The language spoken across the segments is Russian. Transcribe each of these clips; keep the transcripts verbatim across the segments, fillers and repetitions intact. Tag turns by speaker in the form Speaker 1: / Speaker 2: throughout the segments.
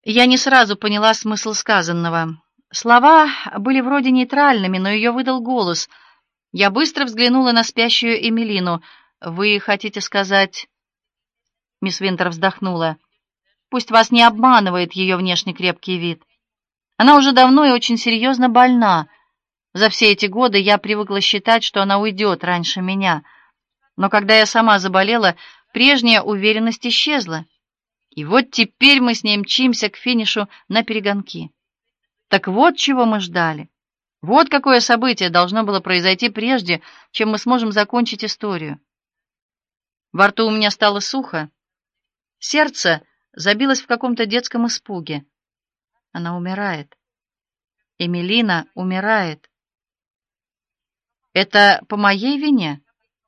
Speaker 1: Я не сразу поняла смысл сказанного. Слова были вроде нейтральными, но ее выдал голос. Я быстро взглянула на спящую Эмилину. «Вы хотите сказать...» Мисс Винтер вздохнула. «Пусть вас не обманывает ее внешне крепкий вид. Она уже давно и очень серьезно больна. За все эти годы я привыкла считать, что она уйдет раньше меня. Но когда я сама заболела, прежняя уверенность исчезла. И вот теперь мы с ней мчимся к финишу наперегонки. Так вот чего мы ждали. Вот какое событие должно было произойти прежде, чем мы сможем закончить историю». Во рту у меня стало сухо. Сердце забилось в каком-то детском испуге. Она умирает. Эмилина умирает. Это по моей вине?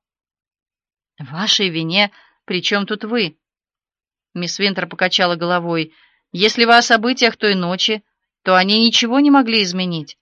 Speaker 1: Вашей вине? При чем тут вы? Мисс Винтер покачала головой. Если вы о событиях той ночи, то они ничего не могли изменить.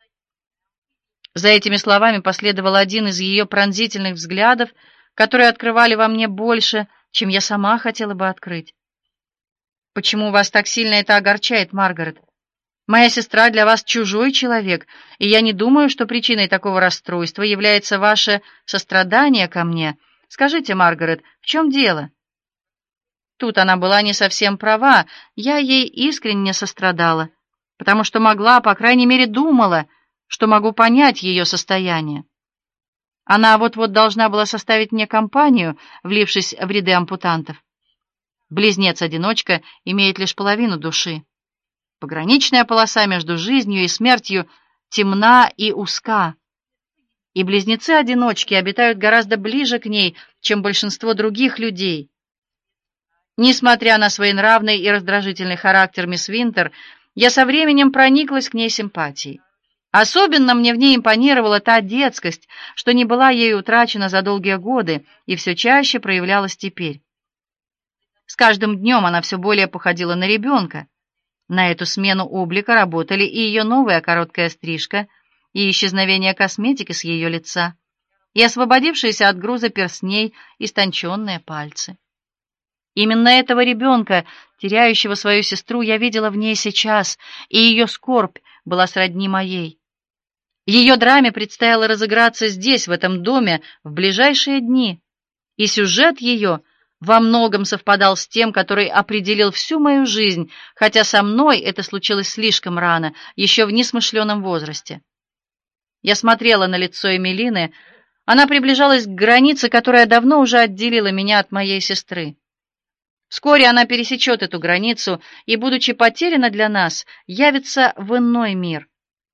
Speaker 1: За этими словами последовал один из ее пронзительных взглядов, которые открывали во мне больше, чем я сама хотела бы открыть. Почему вас так сильно это огорчает, Маргарет? Моя сестра для вас чужой человек, и я не думаю, что причиной такого расстройства является ваше сострадание ко мне. Скажите, Маргарет, в чем дело? Тут она была не совсем права. Я ей искренне сострадала, потому что могла, по крайней мере, думала, что могу понять ее состояние. Она вот-вот должна была составить мне компанию, влившись в ряды ампутантов. Близнец-одиночка имеет лишь половину души. Пограничная полоса между жизнью и смертью темна и узка. И близнецы-одиночки обитают гораздо ближе к ней, чем большинство других людей. Несмотря на своенравный и раздражительный характер мисс Винтер, я со временем прониклась к ней симпатией. Особенно мне в ней импонировала та детскость, что не была ею утрачена за долгие годы и все чаще проявлялась теперь. С каждым днем она все более походила на ребенка. На эту смену облика работали и ее новая короткая стрижка, и исчезновение косметики с ее лица, и освободившиеся от груза перстней истонченные пальцы. Именно этого ребенка, теряющего свою сестру, я видела в ней сейчас, и ее скорбь была сродни моей. Ее драме предстояло разыграться здесь, в этом доме, в ближайшие дни, и сюжет ее во многом совпадал с тем, который определил всю мою жизнь, хотя со мной это случилось слишком рано, еще в несмышленном возрасте. Я смотрела на лицо Эмилины. Она приближалась к границе, которая давно уже отделила меня от моей сестры. Вскоре она пересечет эту границу и, будучи потеряна для нас, явится в иной мир.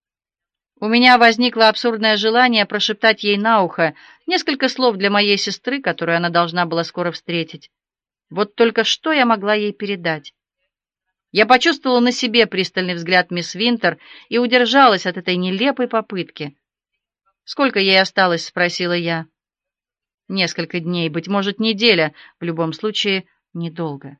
Speaker 1: У меня возникло абсурдное желание прошептать ей на ухо несколько слов для моей сестры, которую она должна была скоро встретить. Вот только что я могла ей передать? Я почувствовала на себе пристальный взгляд мисс Винтер и удержалась от этой нелепой попытки. «Сколько ей осталось?» — спросила я. «Несколько дней, быть может, неделя, в любом случае недолго».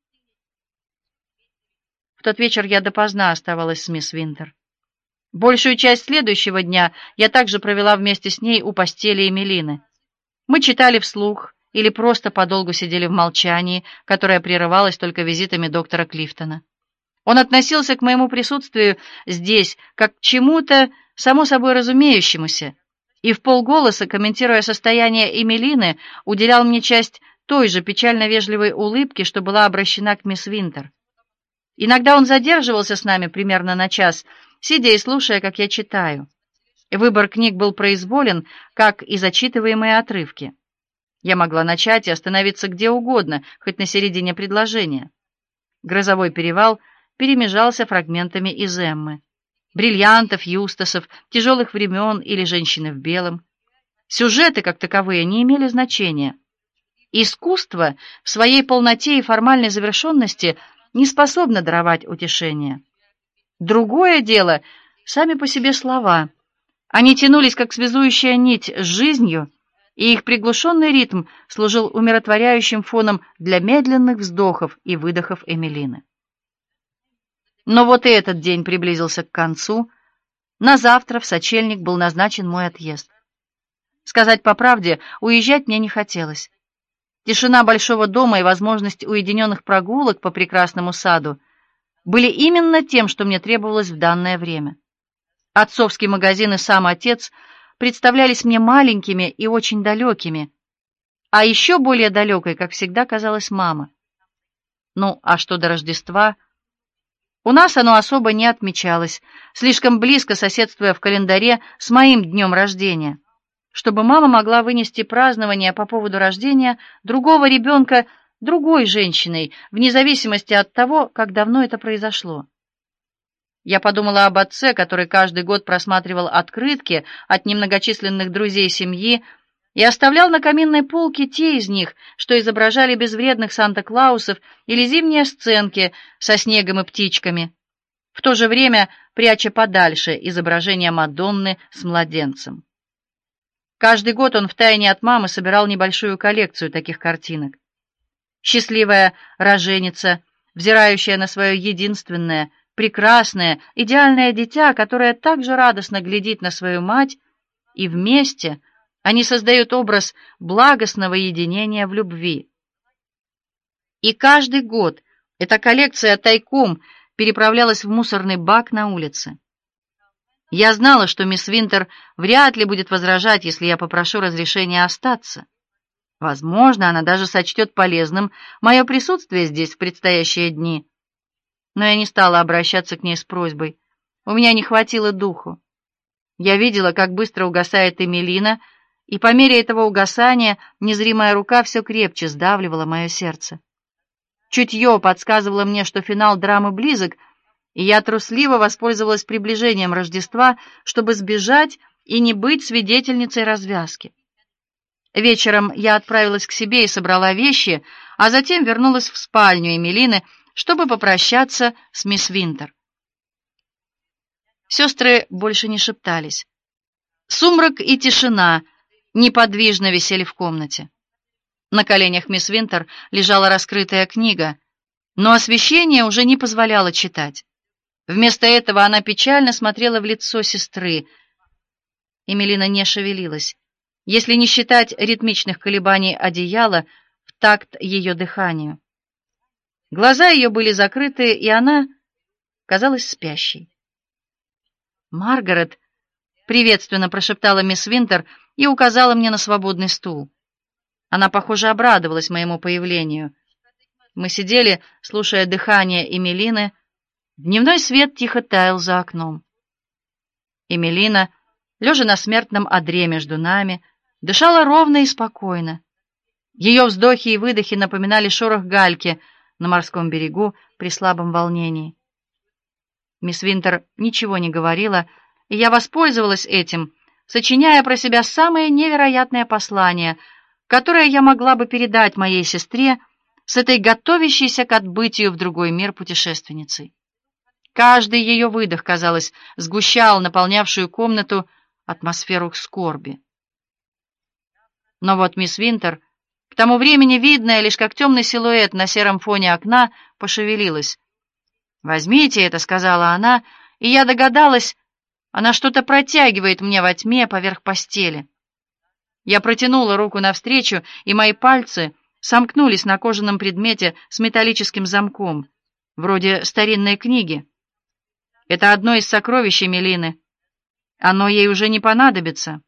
Speaker 1: В тот вечер я допоздна оставалась с мисс Винтер. Большую часть следующего дня я также провела вместе с ней у постели Эмилины. Мы читали вслух или просто подолгу сидели в молчании, которое прерывалось только визитами доктора Клифтона. Он относился к моему присутствию здесь как к чему-то само собой разумеющемуся, и вполголоса, комментируя состояние Эмилины, уделял мне часть той же печально-вежливой улыбки, что была обращена к мисс Винтер. Иногда он задерживался с нами примерно на час, сидя и слушая, как я читаю. Выбор книг был произволен, как и зачитываемые отрывки. Я могла начать и остановиться где угодно, хоть на середине предложения. «Грозовой перевал» перемежался фрагментами из Эммы. Бриллиантов, Юстасов, тяжелых времен или женщины в белом. Сюжеты, как таковые, не имели значения. Искусство в своей полноте и формальной завершенности не способно даровать утешение. Другое дело — сами по себе слова. Они тянулись, как связующая нить, с жизнью, и их приглушенный ритм служил умиротворяющим фоном для медленных вздохов и выдохов Эмилины. Но вот и этот день приблизился к концу. На завтра в сочельник был назначен мой отъезд. Сказать по правде, уезжать мне не хотелось. Тишина большого дома и возможность уединенных прогулок по прекрасному саду были именно тем, что мне требовалось в данное время. Отцовский магазин и сам отец представлялись мне маленькими и очень далекими, а еще более далекой, как всегда, казалась мама. Ну, а что до Рождества? У нас оно особо не отмечалось, слишком близко соседствуя в календаре с моим днем рождения, чтобы мама могла вынести празднование по поводу рождения другого ребенка другой женщиной, вне зависимости от того, как давно это произошло. Я подумала об отце, который каждый год просматривал открытки от немногочисленных друзей семьи и оставлял на каминной полке те из них, что изображали безвредных Санта-Клаусов или зимние сценки со снегом и птичками, в то же время пряча подальше изображение Мадонны с младенцем. Каждый год он втайне от мамы собирал небольшую коллекцию таких картинок. Счастливая роженица, взирающая на свое единственное, прекрасное, идеальное дитя, которое так же радостно глядит на свою мать, и вместе они создают образ благостного единения в любви. И каждый год эта коллекция тайком переправлялась в мусорный бак на улице. Я знала, что мисс Винтер вряд ли будет возражать, если я попрошу разрешения остаться. Возможно, она даже сочтет полезным мое присутствие здесь в предстоящие дни. Но я не стала обращаться к ней с просьбой. У меня не хватило духу. Я видела, как быстро угасает Эмилина, и по мере этого угасания незримая рука все крепче сдавливала мое сердце. Чутье подсказывало мне, что финал драмы близок, и я трусливо воспользовалась приближением Рождества, чтобы сбежать и не быть свидетельницей развязки. Вечером я отправилась к себе и собрала вещи, а затем вернулась в спальню Эмилины, чтобы попрощаться с мисс Винтер. Сестры больше не шептались. Сумрак и тишина неподвижно висели в комнате. На коленях мисс Винтер лежала раскрытая книга, но освещение уже не позволяло читать. Вместо этого она печально смотрела в лицо сестры. Эмилина не шевелилась, если не считать ритмичных колебаний одеяла в такт ее дыханию. Глаза ее были закрыты, и она казалась спящей. «Маргарет», — приветственно прошептала мисс Винтер и указала мне на свободный стул. Она, похоже, обрадовалась моему появлению. Мы сидели, слушая дыхание Эмилины. Дневной свет тихо таял за окном. Эмилина, лежа на смертном одре между нами, дышала ровно и спокойно. Ее вздохи и выдохи напоминали шорох гальки на морском берегу при слабом волнении. Мисс Винтер ничего не говорила, и я воспользовалась этим, сочиняя про себя самое невероятное послание, которое я могла бы передать моей сестре с этой готовящейся к отбытию в другой мир путешественницей. Каждый ее выдох, казалось, сгущал наполнявшую комнату атмосферу скорби. Но вот мисс Винтер, к тому времени видная лишь как темный силуэт на сером фоне окна, пошевелилась. «Возьмите это», — сказала она, и я догадалась, она что-то протягивает мне во тьме поверх постели. Я протянула руку навстречу, и мои пальцы сомкнулись на кожаном предмете с металлическим замком, вроде старинной книги. Это одно из сокровищ Эмилины. Оно ей уже не понадобится.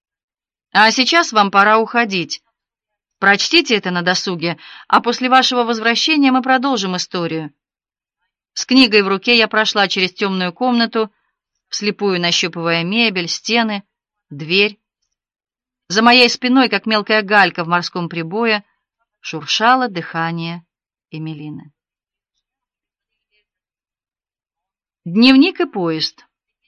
Speaker 1: А сейчас вам пора уходить. Прочтите это на досуге, а после вашего возвращения мы продолжим историю. С книгой в руке я прошла через темную комнату, вслепую нащупывая мебель, стены, дверь. За моей спиной, как мелкая галька в морском прибое, шуршало дыхание Эмилины. Дневник и поезд.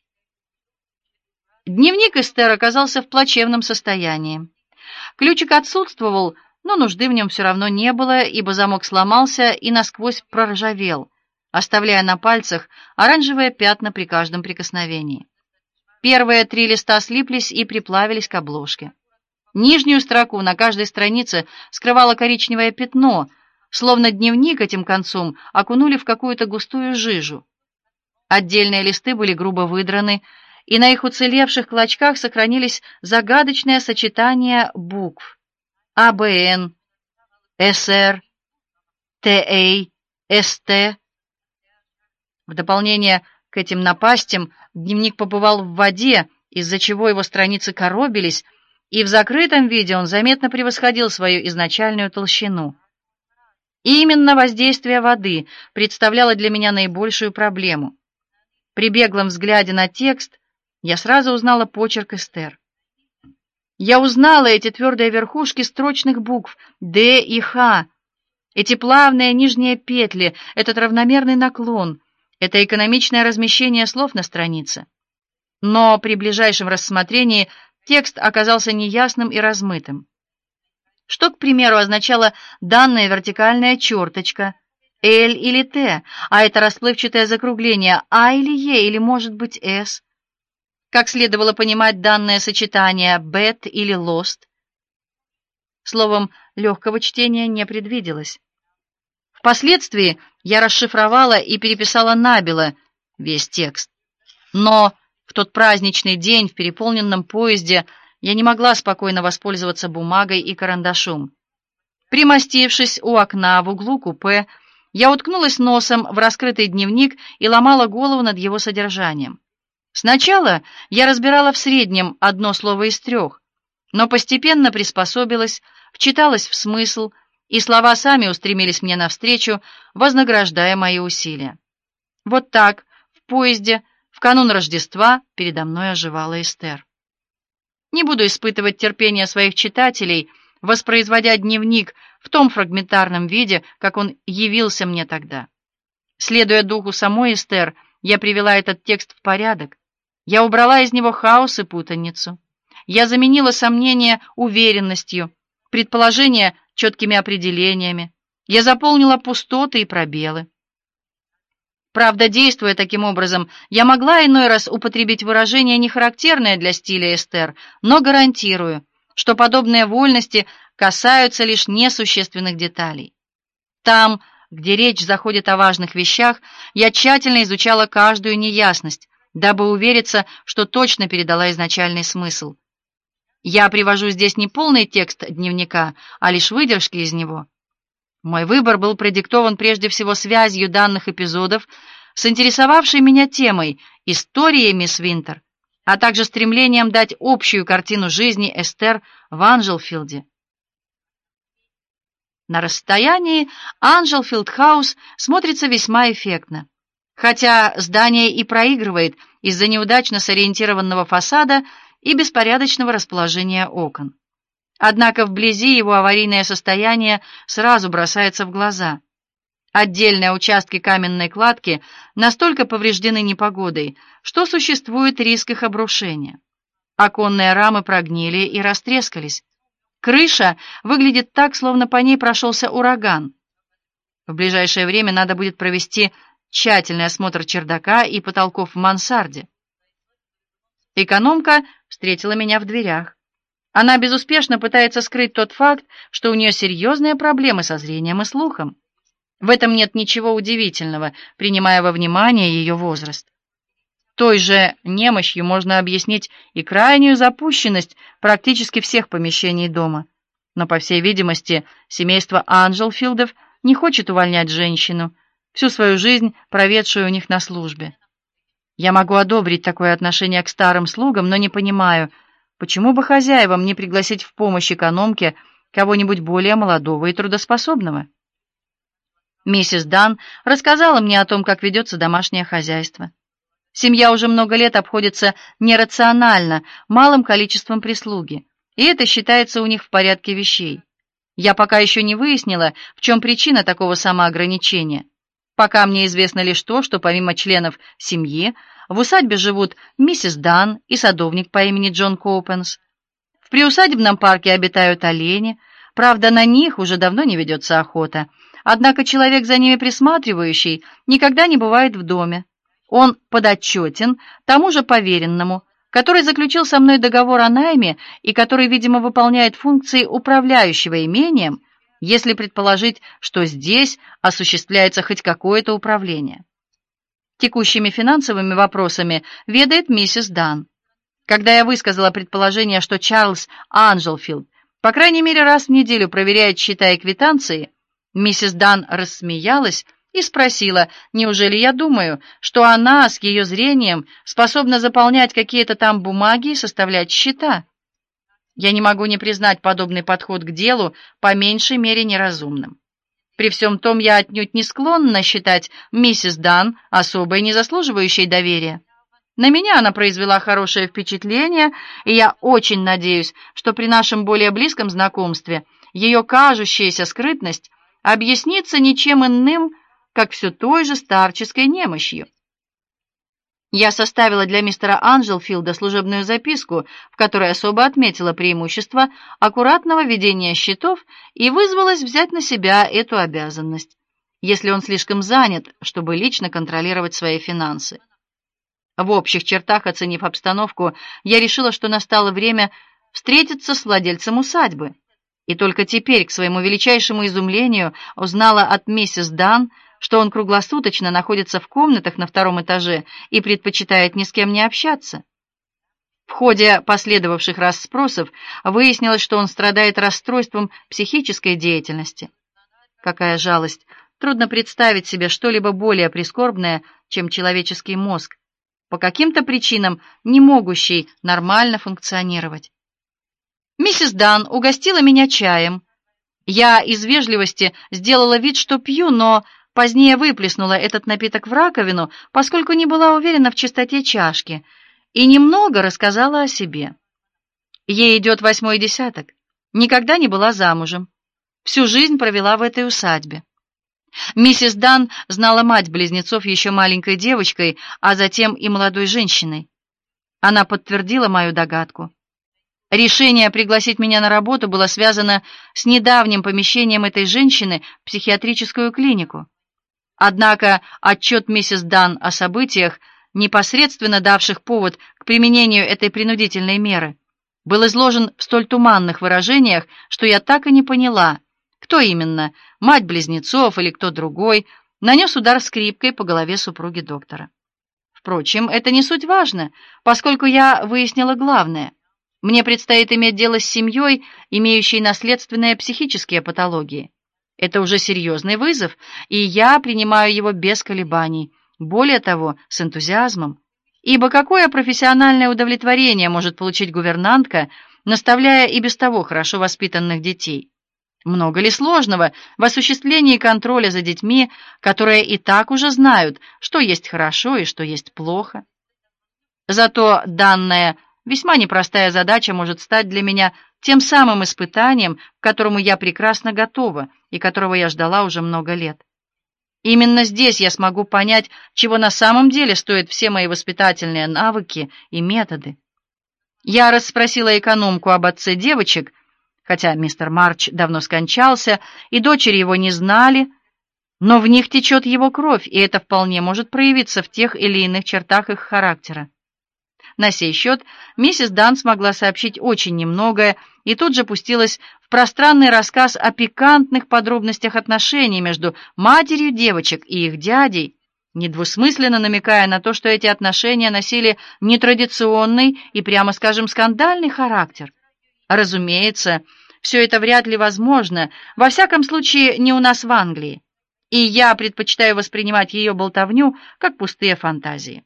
Speaker 1: Дневник Эстер оказался в плачевном состоянии. Ключик отсутствовал, но нужды в нем все равно не было, ибо замок сломался и насквозь проржавел, оставляя на пальцах оранжевые пятна при каждом прикосновении. Первые три листа слиплись и приплавились к обложке. Нижнюю строку на каждой странице скрывало коричневое пятно, словно дневник этим концом окунули в какую-то густую жижу. Отдельные листы были грубо выдраны, и на их уцелевших клочках сохранились загадочные сочетания букв: А Б Н, С Р, Т А, С Т. В дополнение к этим напастям дневник побывал в воде, из-за чего его страницы коробились, и в закрытом виде он заметно превосходил свою изначальную толщину. И именно воздействие воды представляло для меня наибольшую проблему. При беглом взгляде на текст я сразу узнала почерк Эстер. Я узнала эти твердые верхушки строчных букв «Д» и «Х», эти плавные нижние петли, этот равномерный наклон, это экономичное размещение слов на странице. Но при ближайшем рассмотрении текст оказался неясным и размытым. Что, к примеру, означала данная вертикальная черточка «Л» или «Т», а это расплывчатое закругление «А» или «Е» или, может быть, «С»? Как следовало понимать данное сочетание «бет» или «лост»? Словом, легкого чтения не предвиделось. Впоследствии я расшифровала и переписала набело весь текст. Но в тот праздничный день в переполненном поезде я не могла спокойно воспользоваться бумагой и карандашом. Примостившись у окна в углу купе, я уткнулась носом в раскрытый дневник и ломала голову над его содержанием. Сначала я разбирала в среднем одно слово из трех, но постепенно приспособилась, вчиталась в смысл, и слова сами устремились мне навстречу, вознаграждая мои усилия. Вот так, в поезде, в канун Рождества, передо мной оживала Эстер. Не буду испытывать терпение своих читателей, воспроизводя дневник в том фрагментарном виде, как он явился мне тогда. Следуя духу самой Эстер, я привела этот текст в порядок. Я убрала из него хаос и путаницу. Я заменила сомнения уверенностью, предположения четкими определениями. Я заполнила пустоты и пробелы. Правда, действуя таким образом, я могла иной раз употребить выражение, не характерное для стиля Эстер, но гарантирую, что подобные вольности касаются лишь несущественных деталей. Там, где речь заходит о важных вещах, я тщательно изучала каждую неясность, дабы увериться, что точно передала изначальный смысл. Я привожу здесь не полный текст дневника, а лишь выдержки из него. Мой выбор был продиктован прежде всего связью данных эпизодов с интересовавшей меня темой историей мисс Винтер, а также стремлением дать общую картину жизни Эстер в Анджелфилде. На расстоянии Анджелфилд-хаус смотрится весьма эффектно, хотя здание и проигрывает из-за неудачно сориентированного фасада и беспорядочного расположения окон. Однако вблизи его аварийное состояние сразу бросается в глаза. Отдельные участки каменной кладки настолько повреждены непогодой, что существует риск их обрушения. Оконные рамы прогнили и растрескались. Крыша выглядит так, словно по ней прошелся ураган. В ближайшее время надо будет провести тщательный осмотр чердака и потолков в мансарде. Экономка встретила меня в дверях. Она безуспешно пытается скрыть тот факт, что у нее серьезные проблемы со зрением и слухом. В этом нет ничего удивительного, принимая во внимание ее возраст. Той же немощью можно объяснить и крайнюю запущенность практически всех помещений дома. Но, по всей видимости, семейство Анджелфилдов не хочет увольнять женщину, всю свою жизнь проведшую у них на службе. Я могу одобрить такое отношение к старым слугам, но не понимаю, почему бы хозяевам не пригласить в помощь экономке кого-нибудь более молодого и трудоспособного? Миссис Дан рассказала мне о том, как ведется домашнее хозяйство. Семья уже много лет обходится нерационально, малым количеством прислуги, и это считается у них в порядке вещей. Я пока еще не выяснила, в чем причина такого самоограничения. Пока мне известно лишь то, что помимо членов семьи в усадьбе живут миссис Дан и садовник по имени Джон Коупенс. В приусадебном парке обитают олени, правда, на них уже давно не ведется охота, однако человек, за ними присматривающий, никогда не бывает в доме. Он подотчетен тому же поверенному, который заключил со мной договор о найме и который, видимо, выполняет функции управляющего имением, если предположить, что здесь осуществляется хоть какое-то управление. Текущими финансовыми вопросами ведает миссис Дан. Когда я высказала предположение, что Чарльз Анджелфилд по крайней мере раз в неделю проверяет счета и квитанции, миссис Дан рассмеялась и спросила, неужели я думаю, что она с ее зрением способна заполнять какие-то там бумаги и составлять счета. Я не могу не признать подобный подход к делу по меньшей мере неразумным. При всем том, я отнюдь не склонна считать миссис Дан особой, не заслуживающей доверия. На меня она произвела хорошее впечатление, и я очень надеюсь, что при нашем более близком знакомстве ее кажущаяся скрытность объяснится ничем иным, как все той же старческой немощью. Я составила для мистера Анджелфилда служебную записку, в которой особо отметила преимущество аккуратного ведения счетов и вызвалась взять на себя эту обязанность, если он слишком занят, чтобы лично контролировать свои финансы. В общих чертах, оценив обстановку, я решила, что настало время встретиться с владельцем усадьбы, и только теперь, к своему величайшему изумлению, узнала от миссис Дан, что он круглосуточно находится в комнатах на втором этаже и предпочитает ни с кем не общаться. В ходе последовавших расспросов выяснилось, что он страдает расстройством психической деятельности. Какая жалость! Трудно представить себе что-либо более прискорбное, чем человеческий мозг, по каким-то причинам не могущий нормально функционировать. Миссис Дан угостила меня чаем. Я из вежливости сделала вид, что пью, но позднее выплеснула этот напиток в раковину, поскольку не была уверена в чистоте чашки, и немного рассказала о себе. Ей идет восьмой десяток, никогда не была замужем, всю жизнь провела в этой усадьбе. Миссис Дан знала мать близнецов еще маленькой девочкой, а затем и молодой женщиной. Она подтвердила мою догадку. Решение пригласить меня на работу было связано с недавним помещением этой женщины в психиатрическую клинику. Однако отчет миссис Дан о событиях, непосредственно давших повод к применению этой принудительной меры, был изложен в столь туманных выражениях, что я так и не поняла, кто именно, мать близнецов или кто другой, нанес удар скрипкой по голове супруги доктора. Впрочем, это не суть важно, поскольку я выяснила главное. Мне предстоит иметь дело с семьей, имеющей наследственные психические патологии. Это уже серьезный вызов, и я принимаю его без колебаний, более того, с энтузиазмом. Ибо какое профессиональное удовлетворение может получить гувернантка, наставляя и без того хорошо воспитанных детей? Много ли сложного в осуществлении контроля за детьми, которые и так уже знают, что есть хорошо и что есть плохо? Зато данная весьма непростая задача может стать для меня тем самым испытанием, к которому я прекрасно готова и которого я ждала уже много лет. Именно здесь я смогу понять, чего на самом деле стоят все мои воспитательные навыки и методы. Я расспросила экономку об отце девочек, хотя мистер Марч давно скончался, и дочери его не знали, но в них течет его кровь, и это вполне может проявиться в тех или иных чертах их характера. На сей счет миссис Дан смогла сообщить очень немногое и тут же пустилась в пространный рассказ о пикантных подробностях отношений между матерью девочек и их дядей, недвусмысленно намекая на то, что эти отношения носили нетрадиционный и, прямо скажем, скандальный характер. Разумеется, все это вряд ли возможно, во всяком случае не у нас в Англии, и я предпочитаю воспринимать ее болтовню как пустые фантазии.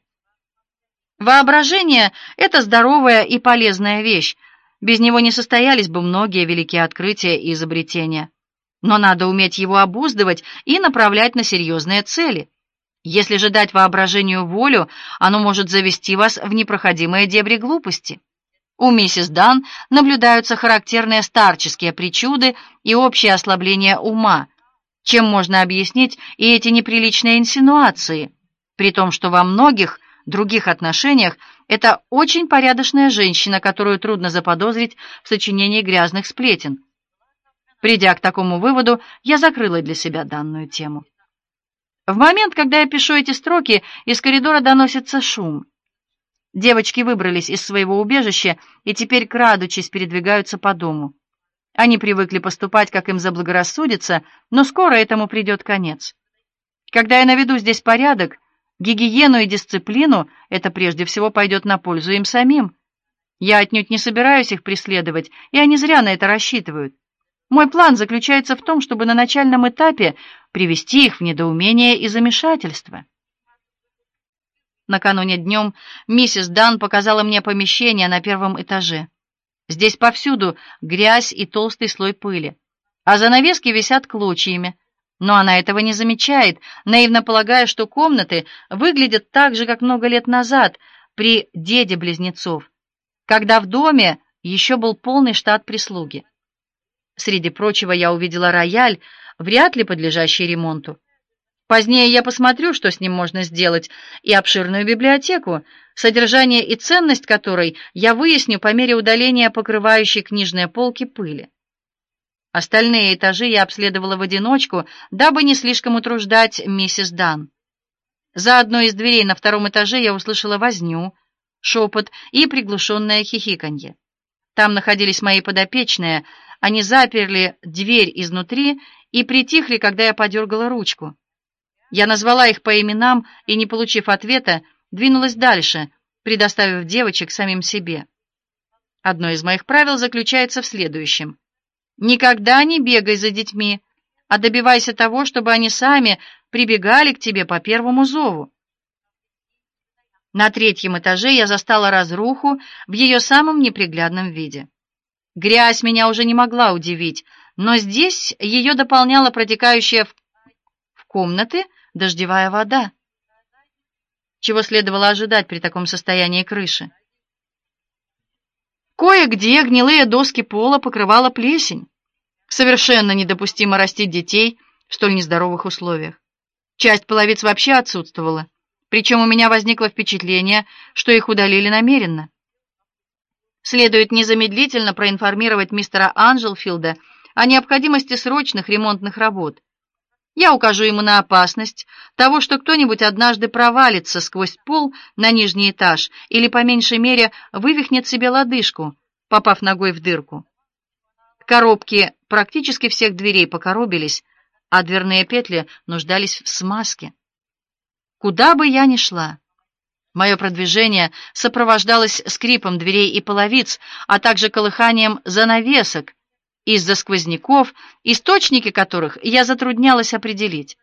Speaker 1: Воображение — это здоровая и полезная вещь. Без него не состоялись бы многие великие открытия и изобретения. Но надо уметь его обуздывать и направлять на серьезные цели. Если же дать воображению волю, оно может завести вас в непроходимые дебри глупости. У миссис Дан наблюдаются характерные старческие причуды и общее ослабление ума, чем можно объяснить и эти неприличные инсинуации, при том, что во многих других отношениях это очень порядочная женщина, которую трудно заподозрить в сочинении грязных сплетен. Придя к такому выводу, я закрыла для себя данную тему. В момент, когда я пишу эти строки, из коридора доносится шум. Девочки выбрались из своего убежища и теперь, крадучись, передвигаются по дому. Они привыкли поступать, как им заблагорассудится, но скоро этому придет конец. Когда я наведу здесь порядок, гигиену и дисциплину, это прежде всего пойдет на пользу им самим. Я отнюдь не собираюсь их преследовать, и они зря на это рассчитывают. Мой план заключается в том, чтобы на начальном этапе привести их в недоумение и замешательство. Накануне днем миссис Дан показала мне помещение на первом этаже. Здесь повсюду грязь и толстый слой пыли, а занавески висят клочьями. Но она этого не замечает, наивно полагая, что комнаты выглядят так же, как много лет назад при деде близнецов, когда в доме еще был полный штат прислуги. Среди прочего я увидела рояль, вряд ли подлежащий ремонту. Позднее я посмотрю, что с ним можно сделать, и обширную библиотеку, содержание и ценность которой я выясню по мере удаления покрывающей книжные полки пыли. Остальные этажи я обследовала в одиночку, дабы не слишком утруждать миссис Дан. За одной из дверей на втором этаже я услышала возню, шепот и приглушенное хихиканье. Там находились мои подопечные, они заперли дверь изнутри и притихли, когда я подергала ручку. Я назвала их по именам и, не получив ответа, двинулась дальше, предоставив девочек самим себе. Одно из моих правил заключается в следующем: никогда не бегай за детьми, а добивайся того, чтобы они сами прибегали к тебе по первому зову. На третьем этаже я застала разруху в ее самом неприглядном виде. Грязь меня уже не могла удивить, но здесь ее дополняла протекающая в, в комнаты дождевая вода. Чего следовало ожидать при таком состоянии крыши? Кое-где гнилые доски пола покрывала плесень. Совершенно недопустимо растить детей в столь нездоровых условиях. Часть половиц вообще отсутствовала, причем у меня возникло впечатление, что их удалили намеренно. Следует незамедлительно проинформировать мистера Анджелфилда о необходимости срочных ремонтных работ. Я укажу ему на опасность того, что кто-нибудь однажды провалится сквозь пол на нижний этаж или, по меньшей мере, вывихнет себе лодыжку, попав ногой в дырку. Коробки практически всех дверей покоробились, а дверные петли нуждались в смазке. Куда бы я ни шла, мое продвижение сопровождалось скрипом дверей и половиц, а также колыханием занавесок из-за сквозняков, источники которых я затруднялась определить.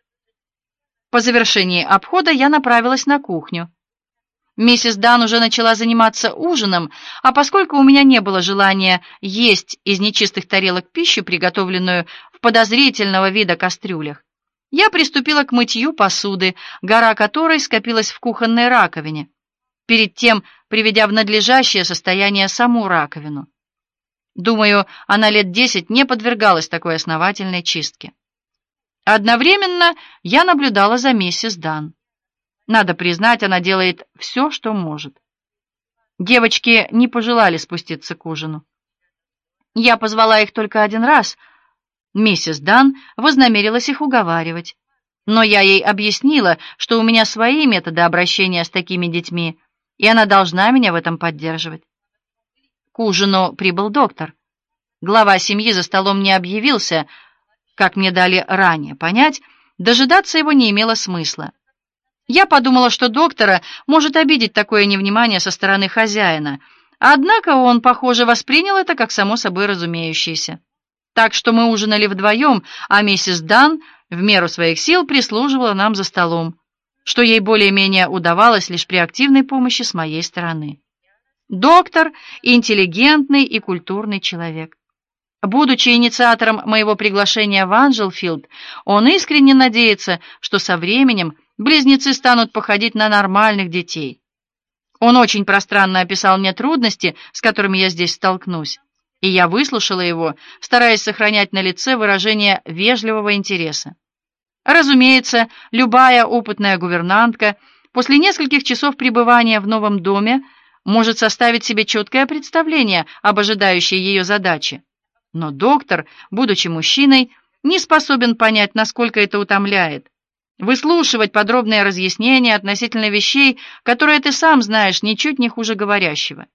Speaker 1: По завершении обхода я направилась на кухню. Миссис Дан уже начала заниматься ужином, а поскольку у меня не было желания есть из нечистых тарелок пищу, приготовленную в подозрительного вида кастрюлях, я приступила к мытью посуды, гора которой скопилась в кухонной раковине, перед тем приведя в надлежащее состояние саму раковину. Думаю, она лет десять не подвергалась такой основательной чистке. Одновременно я наблюдала за миссис Дан. Надо признать, она делает все, что может. Девочки не пожелали спуститься к ужину. Я позвала их только один раз. Миссис Дан вознамерилась их уговаривать, но я ей объяснила, что у меня свои методы обращения с такими детьми, и она должна меня в этом поддерживать. К ужину прибыл доктор. Глава семьи за столом не объявился, как мне дали ранее понять, дожидаться его не имело смысла. Я подумала, что доктора может обидеть такое невнимание со стороны хозяина, однако он, похоже, воспринял это как само собой разумеющееся. Так что мы ужинали вдвоем, а миссис Дан в меру своих сил прислуживала нам за столом, что ей более-менее удавалось лишь при активной помощи с моей стороны. Доктор — интеллигентный и культурный человек. Будучи инициатором моего приглашения в Анджелфилд, он искренне надеется, что со временем близнецы станут походить на нормальных детей. Он очень пространно описал мне трудности, с которыми я здесь столкнусь, и я выслушала его, стараясь сохранять на лице выражение вежливого интереса. Разумеется, любая опытная гувернантка после нескольких часов пребывания в новом доме может составить себе четкое представление об ожидающей ее задаче. Но доктор, будучи мужчиной, не способен понять, насколько это утомляет. Выслушивать подробные разъяснения относительно вещей, которые ты сам знаешь ничуть не хуже говорящего.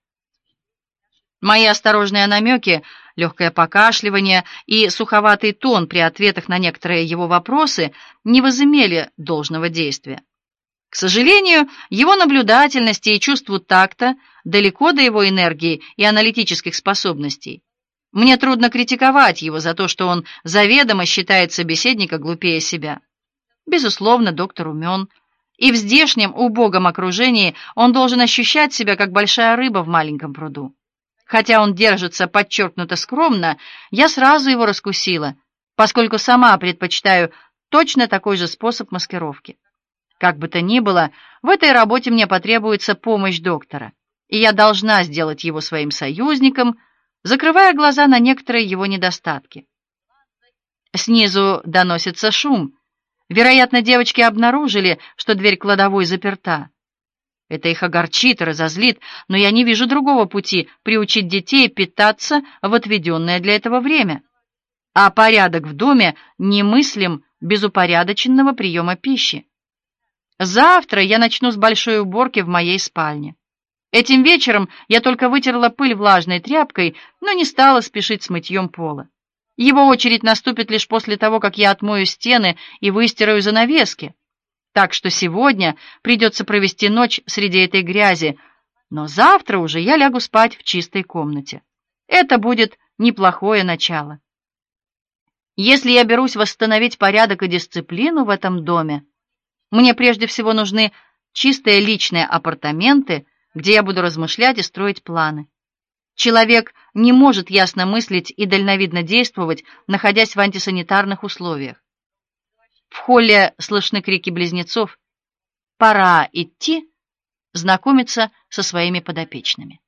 Speaker 1: Мои осторожные намеки, легкое покашливание и суховатый тон при ответах на некоторые его вопросы не возымели должного действия. К сожалению, его наблюдательности и чувству такта далеко до его энергии и аналитических способностей. Мне трудно критиковать его за то, что он заведомо считает собеседника глупее себя. Безусловно, доктор умен, и в здешнем убогом окружении он должен ощущать себя как большая рыба в маленьком пруду. Хотя он держится подчеркнуто скромно, я сразу его раскусила, поскольку сама предпочитаю точно такой же способ маскировки. Как бы то ни было, в этой работе мне потребуется помощь доктора, и я должна сделать его своим союзником, закрывая глаза на некоторые его недостатки. Снизу доносится шум. Вероятно, девочки обнаружили, что дверь кладовой заперта. Это их огорчит и разозлит, но я не вижу другого пути приучить детей питаться в отведенное для этого время. А порядок в доме немыслим без упорядоченного приема пищи. Завтра я начну с большой уборки в моей спальне. Этим вечером я только вытерла пыль влажной тряпкой, но не стала спешить с мытьем пола. Его очередь наступит лишь после того, как я отмою стены и выстираю занавески. Так что сегодня придется провести ночь среди этой грязи, но завтра уже я лягу спать в чистой комнате. Это будет неплохое начало. Если я берусь восстановить порядок и дисциплину в этом доме, мне прежде всего нужны чистые личные апартаменты, где я буду размышлять и строить планы. Человек не может ясно мыслить и дальновидно действовать, находясь в антисанитарных условиях. В холле слышны крики близнецов. Пора идти знакомиться со своими подопечными.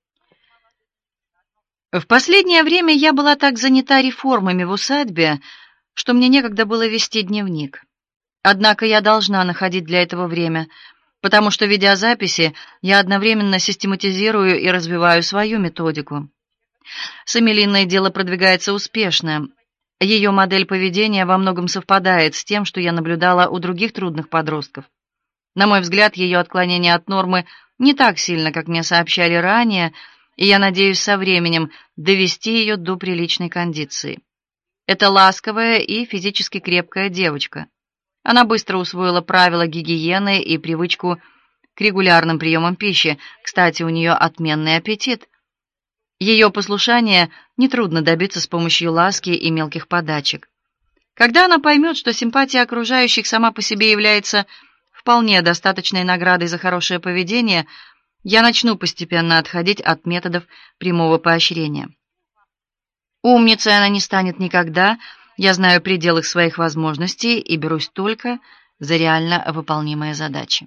Speaker 1: В последнее время я была так занята реформами в усадьбе, что мне некогда было вести дневник. Однако я должна находить для этого время, потому что, ведя записи, я одновременно систематизирую и развиваю свою методику. С Эмилиной дело продвигается успешно. Ее модель поведения во многом совпадает с тем, что я наблюдала у других трудных подростков. На мой взгляд, ее отклонение от нормы не так сильно, как мне сообщали ранее, и я надеюсь со временем довести ее до приличной кондиции. Это ласковая и физически крепкая девочка. Она быстро усвоила правила гигиены и привычку к регулярным приемам пищи. Кстати, у нее отменный аппетит. Ее послушание нетрудно добиться с помощью ласки и мелких подачек. Когда она поймет, что симпатия окружающих сама по себе является вполне достаточной наградой за хорошее поведение, я начну постепенно отходить от методов прямого поощрения. Умницей она не станет никогда, я знаю пределы своих возможностей и берусь только за реально выполнимые задачи.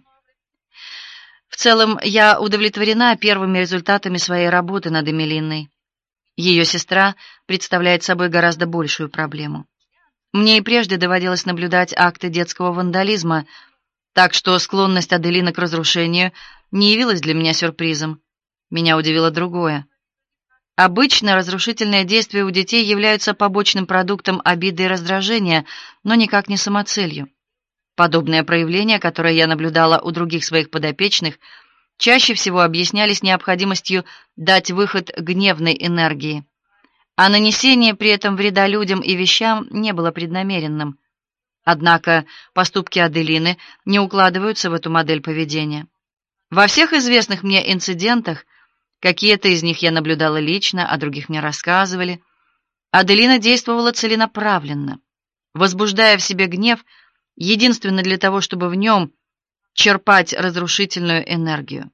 Speaker 1: В целом, я удовлетворена первыми результатами своей работы над Эмилиной. Ее сестра представляет собой гораздо большую проблему. Мне и прежде доводилось наблюдать акты детского вандализма, так что склонность Аделины к разрушению не явилась для меня сюрпризом. Меня удивило другое. Обычно разрушительные действия у детей являются побочным продуктом обиды и раздражения, но никак не самоцелью. Подобные проявления, которые я наблюдала у других своих подопечных, чаще всего объяснялись необходимостью дать выход гневной энергии, а нанесение при этом вреда людям и вещам не было преднамеренным. Однако поступки Аделины не укладываются в эту модель поведения. Во всех известных мне инцидентах, какие-то из них я наблюдала лично, а других мне рассказывали, Аделина действовала целенаправленно, возбуждая в себе гнев единственно для того, чтобы в нем черпать разрушительную энергию.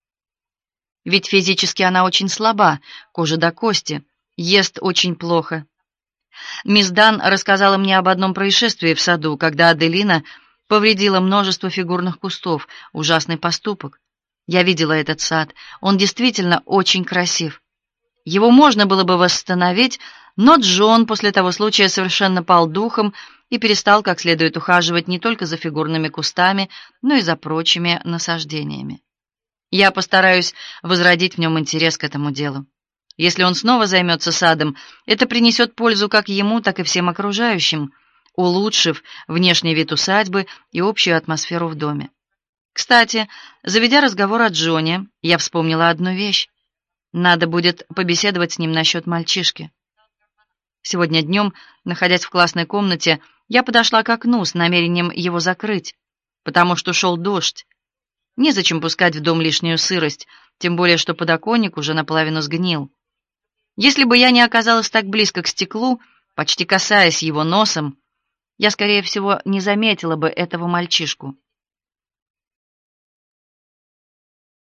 Speaker 1: Ведь физически она очень слаба, кожа до кости, ест очень плохо. Мисс Дан рассказала мне об одном происшествии в саду, когда Аделина повредила множество фигурных кустов. Ужасный поступок. Я видела этот сад. Он действительно очень красив. Его можно было бы восстановить, но Джон после того случая совершенно пал духом и перестал как следует ухаживать не только за фигурными кустами, но и за прочими насаждениями. Я постараюсь возродить в нем интерес к этому делу. Если он снова займется садом, это принесет пользу как ему, так и всем окружающим, улучшив внешний вид усадьбы и общую атмосферу в доме. Кстати, заведя разговор о Джоне, я вспомнила одну вещь. Надо будет побеседовать с ним насчет мальчишки. Сегодня днем, находясь в классной комнате, я подошла к окну с намерением его закрыть, потому что шел дождь. Незачем пускать в дом лишнюю сырость, тем более что подоконник уже наполовину сгнил. Если бы я не оказалась так близко к стеклу, почти касаясь его носом, я, скорее всего, не заметила бы этого мальчишку.